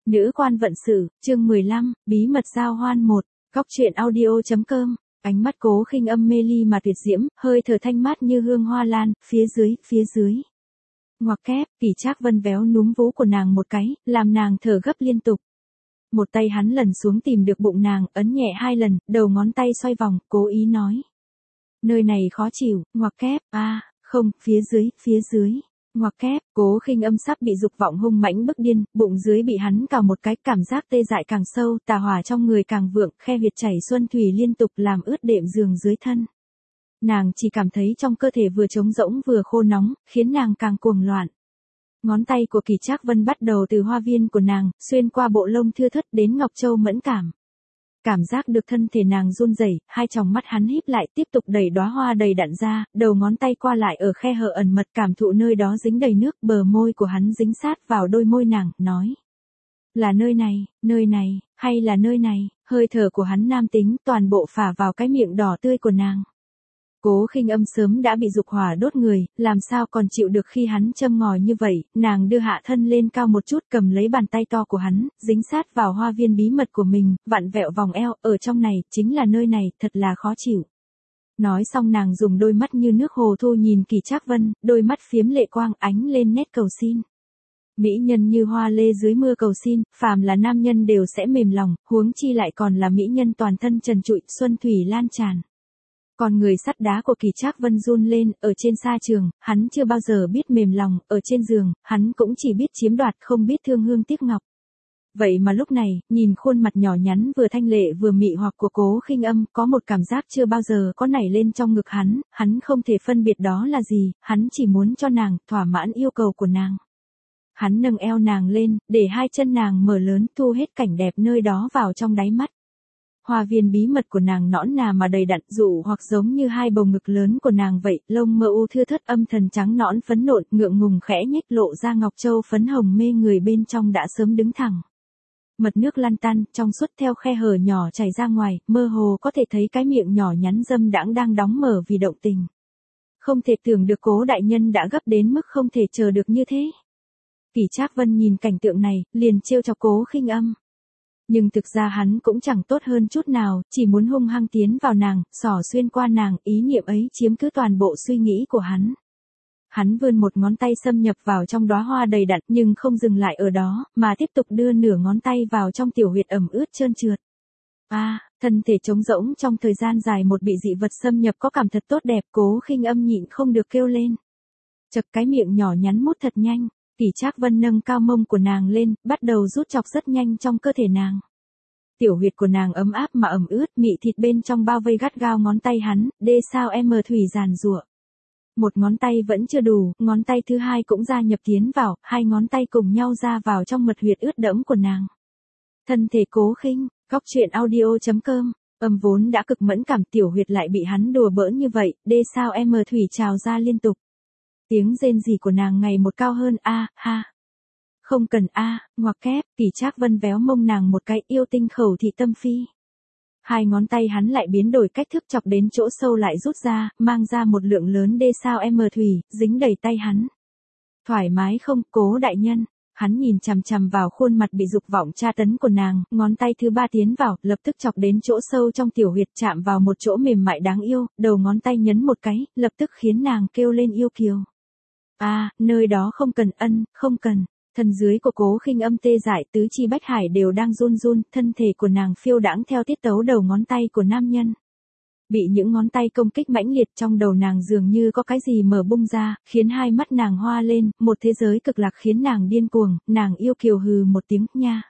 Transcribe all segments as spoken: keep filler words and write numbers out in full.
Nữ quan vận sự, chương mười lăm, bí mật giao hoan một, góc truyện audio.com, ánh mắt Cố Khinh Âm mê ly mà tuyệt diễm, hơi thở thanh mát như hương hoa lan, phía dưới, phía dưới. Ngoặc kép, Kỷ Trác Vân véo núm vú của nàng một cái, làm nàng thở gấp liên tục. Một tay hắn lần xuống tìm được bụng nàng, ấn nhẹ hai lần, đầu ngón tay xoay vòng, cố ý nói. Nơi này khó chịu, ngoặc kép, a, à, không, phía dưới, phía dưới. Ngoặc kép, Cố Khinh Âm sắp bị dục vọng hung mãnh bức điên, bụng dưới bị hắn cào một cái, cảm giác tê dại càng sâu, tà hỏa trong người càng vượng, khe huyệt chảy xuân thủy liên tục làm ướt đệm giường dưới thân. Nàng chỉ cảm thấy trong cơ thể vừa trống rỗng vừa khô nóng, khiến nàng càng cuồng loạn. Ngón tay của Kỷ Trác Vân bắt đầu từ hoa viên của nàng, xuyên qua bộ lông thưa thớt đến ngọc châu mẫn cảm. Cảm giác được thân thể nàng run rẩy, hai tròng mắt hắn híp lại tiếp tục đẩy đóa hoa đầy đặn ra, đầu ngón tay qua lại ở khe hở ẩn mật cảm thụ nơi đó dính đầy nước, bờ môi của hắn dính sát vào đôi môi nàng, nói. Là nơi này, nơi này, hay là nơi này, hơi thở của hắn nam tính toàn bộ phả vào cái miệng đỏ tươi của nàng. Cố Khinh Âm sớm đã bị dục hỏa đốt người, làm sao còn chịu được khi hắn châm ngòi như vậy, nàng đưa hạ thân lên cao một chút cầm lấy bàn tay to của hắn, dính sát vào hoa viên bí mật của mình, vặn vẹo vòng eo, ở trong này, chính là nơi này, thật là khó chịu. Nói xong nàng dùng đôi mắt như nước hồ thu nhìn Kỷ Trác Vân, đôi mắt phiếm lệ quang ánh lên nét cầu xin. Mỹ nhân như hoa lê dưới mưa cầu xin, phàm là nam nhân đều sẽ mềm lòng, huống chi lại còn là mỹ nhân toàn thân trần trụi, xuân thủy lan tràn. Còn người sắt đá của Kỷ Trác Vân run lên, ở trên sa trường, hắn chưa bao giờ biết mềm lòng, ở trên giường, hắn cũng chỉ biết chiếm đoạt không biết thương hương tiếc ngọc. Vậy mà lúc này, nhìn khuôn mặt nhỏ nhắn vừa thanh lệ vừa mị hoặc của Cố Khinh Âm, có một cảm giác chưa bao giờ có nảy lên trong ngực hắn, hắn không thể phân biệt đó là gì, hắn chỉ muốn cho nàng, thỏa mãn yêu cầu của nàng. Hắn nâng eo nàng lên, để hai chân nàng mở lớn, thu hết cảnh đẹp nơi đó vào trong đáy mắt. Hoa viên bí mật của nàng nõn nà mà đầy đặn dụ hoặc giống như hai bầu ngực lớn của nàng vậy, lông mơ u thưa thớt âm thần trắng nõn phấn nộn, ngượng ngùng khẽ nhếch lộ ra ngọc châu phấn hồng mê người bên trong đã sớm đứng thẳng. Mật nước lăn tăn, trong suốt theo khe hở nhỏ chảy ra ngoài, mơ hồ có thể thấy cái miệng nhỏ nhắn dâm đãng đang đóng mở vì động tình. Không thể tưởng được Cố đại nhân đã gấp đến mức không thể chờ được như thế. Kỷ Trác Vân nhìn cảnh tượng này, liền trêu chọc Cố Khinh Âm. Nhưng thực ra hắn cũng chẳng tốt hơn chút nào, chỉ muốn hung hăng tiến vào nàng, xỏ xuyên qua nàng, ý niệm ấy chiếm cứ toàn bộ suy nghĩ của hắn. Hắn vươn một ngón tay xâm nhập vào trong đóa hoa đầy đặn nhưng không dừng lại ở đó, mà tiếp tục đưa nửa ngón tay vào trong tiểu huyệt ẩm ướt trơn trượt. A, à, thân thể trống rỗng trong thời gian dài một bị dị vật xâm nhập có cảm thật tốt đẹp, Cố Khinh Âm nhịn không được kêu lên. Chật cái miệng nhỏ nhắn mút thật nhanh. Kỷ Trác Vân nâng cao mông của nàng lên, bắt đầu rút chọc rất nhanh trong cơ thể nàng. Tiểu huyệt của nàng ấm áp mà ẩm ướt, mị thịt bên trong bao vây gắt gao ngón tay hắn, đê sao em thủy giàn giụa. Một ngón tay vẫn chưa đủ, ngón tay thứ hai cũng gia nhập tiến vào, hai ngón tay cùng nhau ra vào trong mật huyệt ướt đẫm của nàng. Thân thể Cố Khinh, góc truyện audio.com, âm vốn đã cực mẫn cảm, tiểu huyệt lại bị hắn đùa bỡn như vậy, đê sao em thủy trào ra liên tục. Tiếng rên rỉ của nàng ngày một cao hơn, a, à, ha. Không cần a, à, ngoặc kép, Kỷ Trác Vân véo mông nàng một cái, yêu tinh khẩu thị tâm phi. Hai ngón tay hắn lại biến đổi cách thức chọc đến chỗ sâu lại rút ra, mang ra một lượng lớn đê sao em thủy, dính đầy tay hắn. Thoải mái không, Cố đại nhân, hắn nhìn chằm chằm vào khuôn mặt bị dục vọng tra tấn của nàng, ngón tay thứ ba tiến vào, lập tức chọc đến chỗ sâu trong tiểu huyệt chạm vào một chỗ mềm mại đáng yêu, đầu ngón tay nhấn một cái, lập tức khiến nàng kêu lên yêu kiều. A, à, nơi đó không cần ân, không cần. Thân dưới của Cố Khinh Âm tê dại, tứ chi bách hải đều đang run run, thân thể của nàng phiêu đãng theo tiết tấu đầu ngón tay của nam nhân. Bị những ngón tay công kích mãnh liệt trong đầu nàng dường như có cái gì mở bung ra, khiến hai mắt nàng hoa lên, một thế giới cực lạc khiến nàng điên cuồng, nàng yêu kiều hừ một tiếng, nha.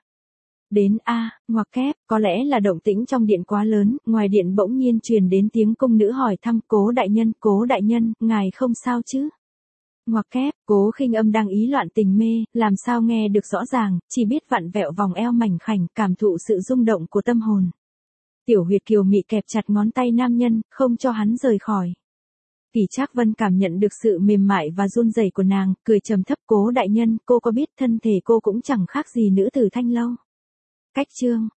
Đến a, à, ngoặc kép, có lẽ là động tĩnh trong điện quá lớn, ngoài điện bỗng nhiên truyền đến tiếng cung nữ hỏi thăm, Cố đại nhân, Cố đại nhân, ngài không sao chứ? Ngoặc kép, Cố Khinh Âm đang ý loạn tình mê, làm sao nghe được rõ ràng, chỉ biết vặn vẹo vòng eo mảnh khảnh, cảm thụ sự rung động của tâm hồn. Tiểu huyệt kiều mị kẹp chặt ngón tay nam nhân, không cho hắn rời khỏi. Kỷ Trác Vân cảm nhận được sự mềm mại và run rẩy của nàng, cười trầm thấp, Cố đại nhân, cô có biết thân thể cô cũng chẳng khác gì nữ tử thanh lâu. Cách chương